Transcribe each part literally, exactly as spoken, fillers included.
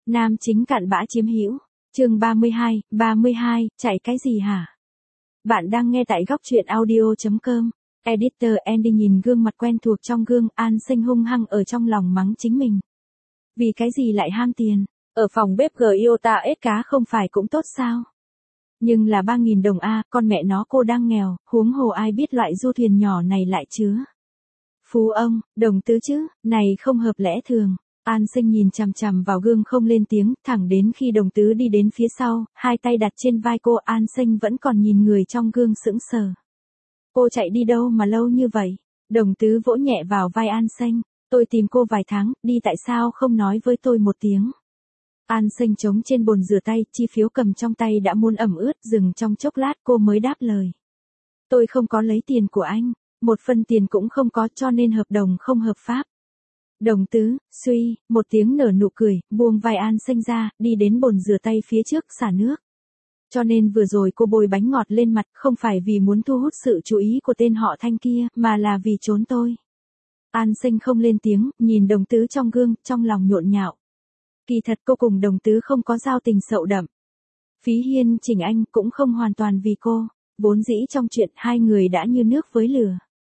Nam chính cặn bã chiếm hữu. Chương ba mươi hai, ba mươi hai, chạy cái gì hả? Bạn đang nghe tại góc truyện audio chấm com. Editor Andy nhìn gương mặt quen thuộc trong gương, An Sinh hung hăng ở trong lòng mắng chính mình. Vì cái gì lại ham tiền? Ở phòng bếp Giota ếch cá không phải cũng tốt sao? Nhưng là ba nghìn đồng a, con mẹ nó cô đang nghèo, huống hồ ai biết loại du thuyền nhỏ này lại chứa. Phú ông, đồng tứ chứ, này không hợp lẽ thường. An Sinh nhìn chằm chằm vào gương không lên tiếng, thẳng đến khi đồng tứ đi đến phía sau, hai tay đặt trên vai cô, An Sinh vẫn còn nhìn người trong gương sững sờ. Cô chạy đi đâu mà lâu như vậy? Đồng tứ vỗ nhẹ vào vai An Sinh, tôi tìm cô vài tháng, đi tại sao không nói với tôi một tiếng? An Sinh chống trên bồn rửa tay, chi phiếu cầm trong tay đã muốn ẩm ướt, dừng trong chốc lát cô mới đáp lời. Tôi không có lấy tiền của anh, một phân tiền cũng không có, cho nên hợp đồng không hợp pháp. Đồng tứ, suy, một tiếng nở nụ cười, buông vai An Sinh ra, đi đến bồn rửa tay phía trước xả nước. Cho nên vừa rồi cô bôi bánh ngọt lên mặt, không phải vì muốn thu hút sự chú ý của tên họ Thanh kia, mà là vì trốn tôi. An Sinh không lên tiếng, nhìn đồng tứ trong gương, trong lòng nhộn nhạo. Kỳ thật cô cùng đồng tứ không có giao tình sậu đậm. Phí Hiên chỉnh anh cũng không hoàn toàn vì cô, vốn dĩ trong chuyện hai người đã như nước với lửa.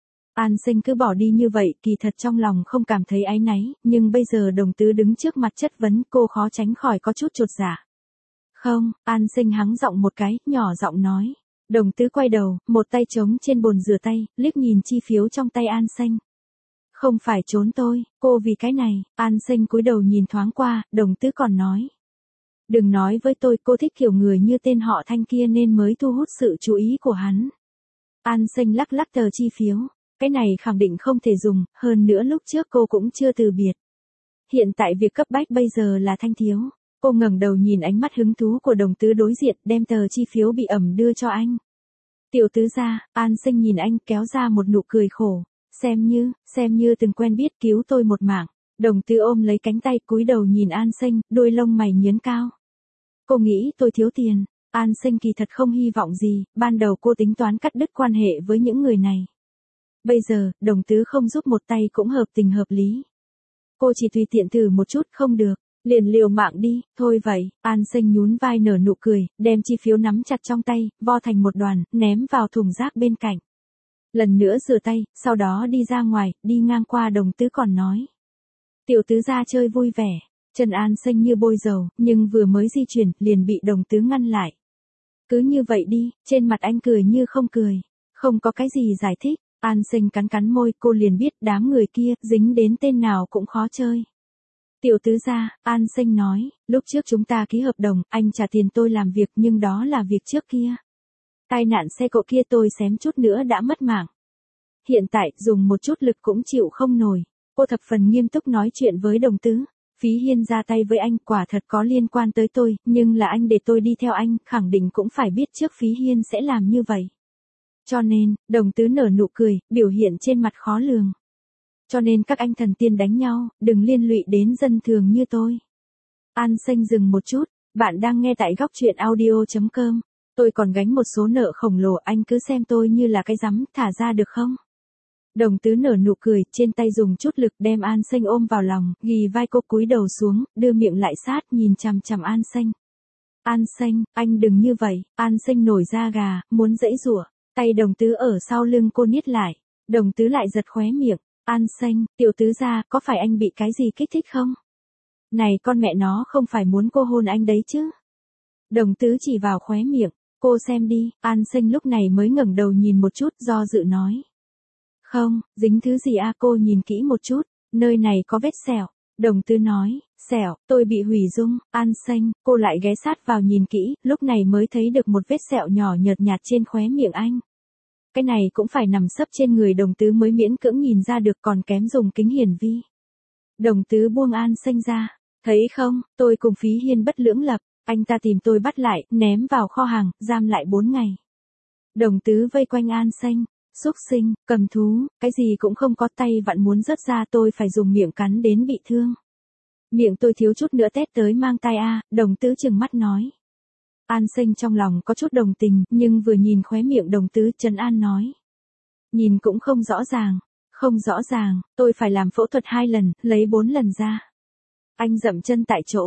An Sinh cứ bỏ đi như vậy, kỳ thật trong lòng không cảm thấy áy náy, nhưng bây giờ đồng tứ đứng trước mặt chất vấn, cô khó tránh khỏi có chút chột dạ. Không, An Sinh hắng giọng một cái, nhỏ giọng nói. Đồng tứ quay đầu, một tay trống trên bồn rửa tay, liếc nhìn chi phiếu trong tay An Sinh. Không phải trốn tôi, cô vì cái này. An Sinh cúi đầu nhìn thoáng qua, đồng tứ còn nói. Đừng nói với tôi, cô thích kiểu người như tên họ Thanh kia nên mới thu hút sự chú ý của hắn. An Sinh lắc lắc tờ chi phiếu. Cái này khẳng định không thể dùng, hơn nữa lúc trước cô cũng chưa từ biệt. Hiện tại việc cấp bách bây giờ là Thanh thiếu. Cô ngẩng đầu nhìn ánh mắt hứng thú của đồng tứ đối diện, đem tờ chi phiếu bị ẩm đưa cho anh. Tiểu tứ ra, An Sinh nhìn anh kéo ra một nụ cười khổ. Xem như, xem như từng quen biết cứu tôi một mạng. Đồng tứ ôm lấy cánh tay cúi đầu nhìn An Sinh, đôi lông mày nhướng cao. Cô nghĩ tôi thiếu tiền. An Sinh kỳ thật không hy vọng gì, ban đầu cô tính toán cắt đứt quan hệ với những người này. Bây giờ, đồng tứ không giúp một tay cũng hợp tình hợp lý. Cô chỉ tùy tiện thử một chút, không được, liền liều mạng đi, thôi vậy. An Sinh nhún vai nở nụ cười, đem chi phiếu nắm chặt trong tay, vo thành một đoàn, ném vào thùng rác bên cạnh. Lần nữa rửa tay, sau đó đi ra ngoài, đi ngang qua đồng tứ còn nói. Tiểu tứ ra chơi vui vẻ, chân An Sinh như bôi dầu, nhưng vừa mới di chuyển, liền bị đồng tứ ngăn lại. Cứ như vậy đi, trên mặt anh cười như không cười, không có cái gì giải thích. An Sinh cắn cắn môi, cô liền biết đám người kia, dính đến tên nào cũng khó chơi. Tiểu tứ gia, An Sinh nói, lúc trước chúng ta ký hợp đồng, anh trả tiền tôi làm việc nhưng đó là việc trước kia. Tai nạn xe cộ kia tôi xém chút nữa đã mất mạng. Hiện tại, dùng một chút lực cũng chịu không nổi. Cô thập phần nghiêm túc nói chuyện với đồng tứ. Phí Hiên ra tay với anh, quả thật có liên quan tới tôi, nhưng là anh để tôi đi theo anh, khẳng định cũng phải biết trước Phí Hiên sẽ làm như vậy. Cho nên, đồng tứ nở nụ cười, biểu hiện trên mặt khó lường. Cho nên các anh thần tiên đánh nhau, đừng liên lụy đến dân thường như tôi. An Sinh dừng một chút, bạn đang nghe tại góc truyện audio chấm com. Tôi còn gánh một số nợ khổng lồ, anh cứ xem tôi như là cái rắm, thả ra được không? Đồng tứ nở nụ cười, trên tay dùng chút lực đem An Sinh ôm vào lòng, ghì vai cô cúi đầu xuống, đưa miệng lại sát nhìn chằm chằm An Sinh. An Sinh, anh đừng như vậy. An Sinh nổi da gà, muốn giãy giụa. Tay đồng tứ ở sau lưng cô niết lại, đồng tứ lại giật khóe miệng. An Sinh, tiểu tứ ra, có phải anh bị cái gì kích thích không? Này con mẹ nó không phải muốn cô hôn anh đấy chứ? Đồng tứ chỉ vào khóe miệng, cô xem đi. An Sinh lúc này mới ngẩng đầu nhìn một chút, do dự nói. Không, dính thứ gì à? Cô nhìn kỹ một chút, nơi này có vết sẹo. Đồng tứ nói, sẹo, tôi bị hủy dung. An Sinh, cô lại ghé sát vào nhìn kỹ, lúc này mới thấy được một vết sẹo nhỏ nhợt nhạt trên khóe miệng anh. Cái này cũng phải nằm sấp trên người đồng tứ mới miễn cưỡng nhìn ra được, còn kém dùng kính hiển vi. Đồng tứ buông An Sinh ra, thấy không, tôi cùng Phí Hiên bất lưỡng lập, anh ta tìm tôi bắt lại, ném vào kho hàng, giam lại bốn ngày. Đồng tứ vây quanh An Sinh, xúc sinh, cầm thú, cái gì cũng không có, tay vặn muốn rớt ra, tôi phải dùng miệng cắn đến bị thương. Miệng tôi thiếu chút nữa tét tới mang tai a. Đồng tứ trừng mắt nói. An Sinh trong lòng có chút đồng tình, nhưng vừa nhìn khóe miệng đồng tứ, trấn an nói. Nhìn cũng không rõ ràng, không rõ ràng, tôi phải làm phẫu thuật hai lần, lấy bốn lần ra. Anh dậm chân tại chỗ,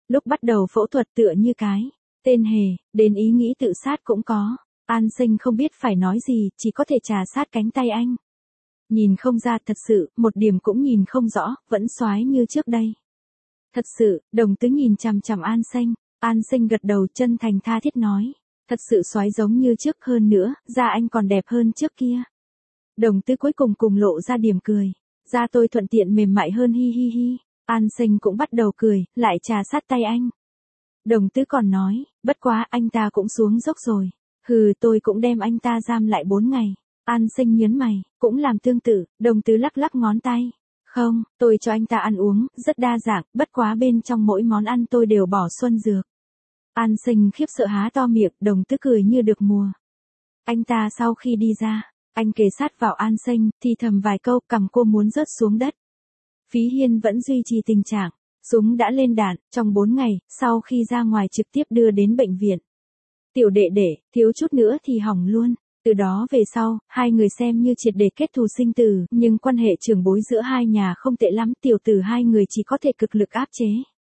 Lúc bắt đầu phẫu thuật tựa như cái tên hề, đến ý nghĩ tự sát cũng có. An Sinh không biết phải nói gì, chỉ có thể trà sát cánh tay anh. Nhìn không ra thật sự, một điểm cũng nhìn không rõ, vẫn xoái như trước đây. Thật sự, Đồng Tứ nhìn chằm chằm An Sinh, An Sinh gật đầu chân thành tha thiết nói. Thật sự xoái giống như trước hơn nữa, da anh còn đẹp hơn trước kia. Đồng Tứ cuối cùng cùng lộ ra điểm cười. Da tôi thuận tiện mềm mại hơn hi hi hi. An Sinh cũng bắt đầu cười, lại trà sát tay anh. Đồng Tứ còn nói, bất quá anh ta cũng xuống dốc rồi. Hừ, tôi cũng đem anh ta giam lại bốn ngày. An Sinh nhớn mày, cũng làm tương tự. Đồng Tứ lắc lắc ngón tay. Không, tôi cho anh ta ăn uống, rất đa dạng, bất quá bên trong mỗi món ăn tôi đều bỏ xuân dược. An Sinh khiếp sợ há to miệng, Đồng Tứ cười như được mùa. Anh ta sau khi đi ra, anh kề sát vào An Sinh, thì thầm vài câu, cằm cô muốn rớt xuống đất. Phí Hiên vẫn duy trì tình trạng, súng đã lên đạn, trong bốn ngày, sau khi ra ngoài trực tiếp đưa đến bệnh viện. Tiểu đệ đệ, thiếu chút nữa thì hỏng luôn. Từ đó về sau, hai người xem như triệt để kết thù sinh tử, nhưng quan hệ trưởng bối giữa hai nhà không tệ lắm, tiểu tử hai người chỉ có thể cực lực áp chế.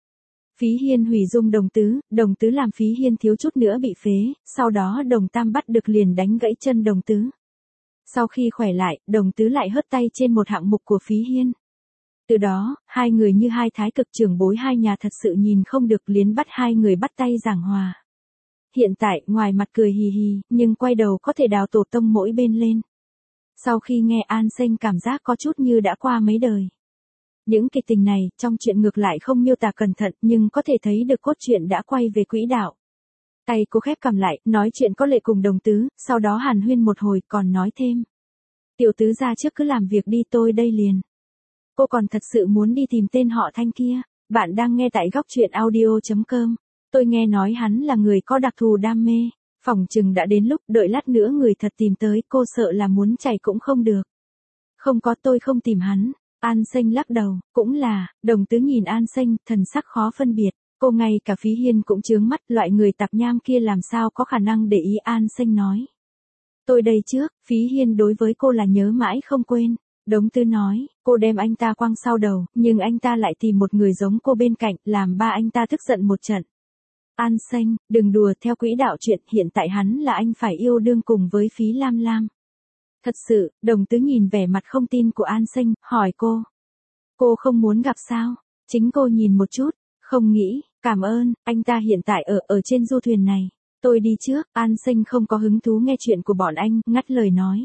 Phí Hiên hủy dung Đồng Tứ, Đồng Tứ làm Phí Hiên thiếu chút nữa bị phế, sau đó Đồng Tam bắt được liền đánh gãy chân Đồng Tứ. Sau khi khỏe lại, Đồng Tứ lại hớt tay trên một hạng mục của Phí Hiên. Từ đó, hai người như hai thái cực trưởng bối hai nhà thật sự nhìn không được liền bắt hai người bắt tay giảng hòa. Hiện tại, ngoài mặt cười hì hì, nhưng quay đầu có thể đào tổ tông mỗi bên lên. Sau khi nghe An Sinh cảm giác có chút như đã qua mấy đời. Những kịch tình này, trong chuyện ngược lại không miêu tả cẩn thận, nhưng có thể thấy được cốt truyện đã quay về quỹ đạo. Tay cô khép cầm lại, nói chuyện có lệ cùng Đồng Tứ, sau đó hàn huyên một hồi còn nói thêm. Tiểu Tứ ra trước cứ làm việc đi, tôi đây liền. Cô còn thật sự muốn đi tìm tên họ Thanh kia. Bạn đang nghe tại góc truyện audio chấm com. Tôi nghe nói hắn là người có đặc thù đam mê. Phỏng chừng đã đến lúc đợi lát nữa người thật tìm tới, cô sợ là muốn chạy cũng không được. Không có, tôi không tìm hắn. An Sinh lắc đầu, cũng là. Đồng Tứ nhìn An Sinh, thần sắc khó phân biệt. Cô ngay cả Phí Hiên cũng chướng mắt, loại người tạp nham kia làm sao có khả năng để ý. An Sinh nói. Tôi đây trước, Phí Hiên đối với cô là nhớ mãi không quên. Đồng Tứ nói, cô đem anh ta quăng sau đầu, nhưng anh ta lại tìm một người giống cô bên cạnh, làm ba anh ta tức giận một trận. An Sinh, đừng đùa, theo quỹ đạo chuyện, hiện tại hắn là anh phải yêu đương cùng với Phí Lam Lam. Thật sự, Đồng Tứ nhìn vẻ mặt không tin của An Sinh, hỏi cô. Cô không muốn gặp sao? Chính cô nhìn một chút, không nghĩ, cảm ơn, anh ta hiện tại ở, ở trên du thuyền này. Tôi đi trước, An Sinh không có hứng thú nghe chuyện của bọn anh, ngắt lời nói.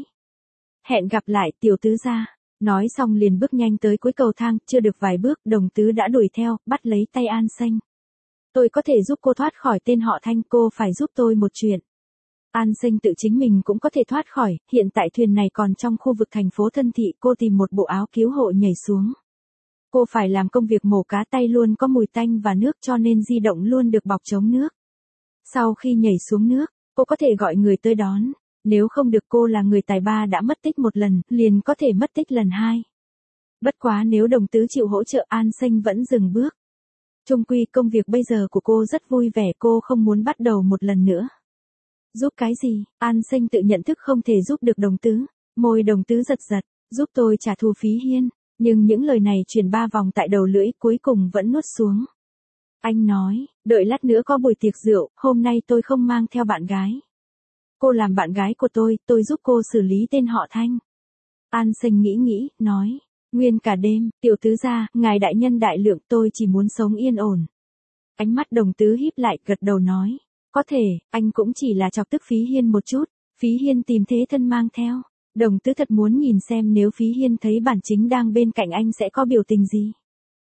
Hẹn gặp lại, tiểu tứ gia. Nói xong liền bước nhanh tới cuối cầu thang, chưa được vài bước, Đồng Tứ đã đuổi theo, bắt lấy tay An Sinh. Tôi có thể giúp cô thoát khỏi tên họ Thanh, cô phải giúp tôi một chuyện. An Sinh tự chính mình cũng có thể thoát khỏi, hiện tại thuyền này còn trong khu vực thành phố Thân Thị, cô tìm một bộ áo cứu hộ nhảy xuống. Cô phải làm công việc mổ cá, tay luôn có mùi tanh và nước cho nên di động luôn được bọc chống nước. Sau khi nhảy xuống nước, cô có thể gọi người tới đón. Nếu không được, cô là người tài ba đã mất tích một lần, liền có thể mất tích lần hai. Bất quá nếu Đồng Tứ chịu hỗ trợ, An Sinh vẫn dừng bước. Chung quy công việc bây giờ của cô rất vui vẻ, cô không muốn bắt đầu một lần nữa. Giúp cái gì? An Sinh tự nhận thức không thể giúp được Đồng Tứ. Môi Đồng Tứ giật giật, giúp tôi trả thù Phí Hiên. Nhưng những lời này chuyển ba vòng tại đầu lưỡi, cuối cùng vẫn nuốt xuống. Anh nói, đợi lát nữa có buổi tiệc rượu, hôm nay tôi không mang theo bạn gái. Cô làm bạn gái của tôi, tôi giúp cô xử lý tên họ Thanh. An Sinh nghĩ nghĩ, nói. Nguyên cả đêm, tiểu tứ gia, ngài đại nhân đại lượng, tôi chỉ muốn sống yên ổn. Ánh mắt Đồng Tứ híp lại, gật đầu nói. Có thể, anh cũng chỉ là chọc tức Phí Hiên một chút. Phí Hiên tìm thế thân mang theo. Đồng Tứ thật muốn nhìn xem nếu Phí Hiên thấy bản chính đang bên cạnh anh sẽ có biểu tình gì.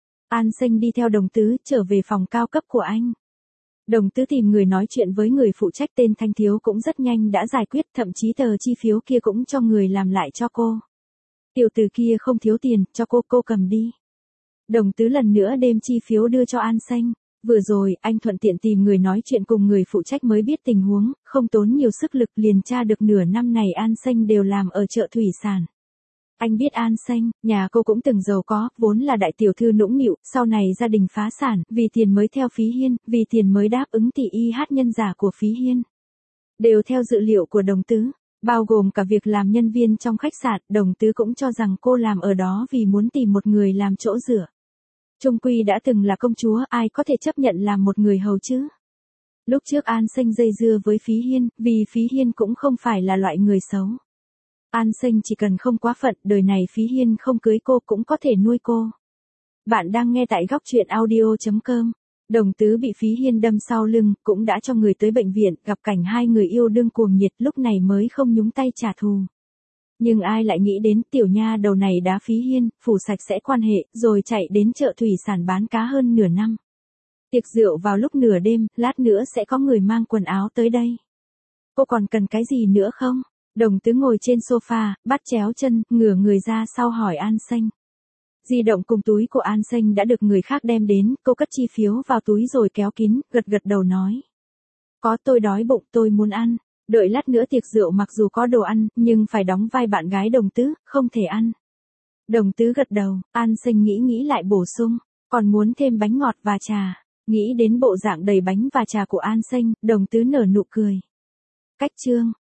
An Sinh đi theo Đồng Tứ, trở về phòng cao cấp của anh. Đồng Tứ tìm người nói chuyện với người phụ trách tên Thanh Thiếu cũng rất nhanh đã giải quyết, thậm chí tờ chi phiếu kia cũng cho người làm lại cho cô. Tiểu tử kia không thiếu tiền, cho cô, cô cầm đi. Đồng Tứ lần nữa đem chi phiếu đưa cho An Sinh. Vừa rồi, anh thuận tiện tìm người nói chuyện cùng người phụ trách mới biết tình huống, không tốn nhiều sức lực liền tra được nửa năm này An Sinh đều làm ở chợ thủy sản. Anh biết An Sinh, nhà cô cũng từng giàu có, vốn là đại tiểu thư nũng nịu, sau này gia đình phá sản, vì tiền mới theo Phí Hiên, vì tiền mới đáp ứng tỷ y hát nhân giả của Phí Hiên. Đều theo dự liệu của Đồng Tứ, bao gồm cả việc làm nhân viên trong khách sạn, Đồng Tứ cũng cho rằng cô làm ở đó vì muốn tìm một người làm chỗ dựa. Trung quy đã từng là công chúa, ai có thể chấp nhận làm một người hầu chứ? Lúc trước An Sinh dây dưa với Phí Hiên, vì Phí Hiên cũng không phải là loại người xấu. An Sinh chỉ cần không quá phận, đời này Phí Hiên không cưới cô cũng có thể nuôi cô. Bạn đang nghe tại góc truyện audio.com. Đồng Tứ bị Phí Hiên đâm sau lưng, cũng đã cho người tới bệnh viện, gặp cảnh hai người yêu đương cuồng nhiệt, lúc này mới không nhúng tay trả thù. Nhưng ai lại nghĩ đến tiểu nha đầu này đá Phí Hiên, phủ sạch sẽ quan hệ, rồi chạy đến chợ thủy sản bán cá hơn nửa năm. Tiệc rượu vào lúc nửa đêm, lát nữa sẽ có người mang quần áo tới đây. Cô còn cần cái gì nữa không? Đồng Tứ ngồi trên sofa, bắt chéo chân, ngửa người ra sau hỏi An Sinh. Di động cùng túi của An Sinh đã được người khác đem đến, cô cất chi phiếu vào túi rồi kéo kín, gật gật đầu nói. Có, tôi đói bụng, tôi muốn ăn. Đợi lát nữa tiệc rượu mặc dù có đồ ăn, nhưng phải đóng vai bạn gái Đồng Tứ, không thể ăn. Đồng Tứ gật đầu, An Sinh nghĩ nghĩ lại bổ sung, còn muốn thêm bánh ngọt và trà. Nghĩ đến bộ dạng đầy bánh và trà của An Sinh, Đồng Tứ nở nụ cười. Cách chương.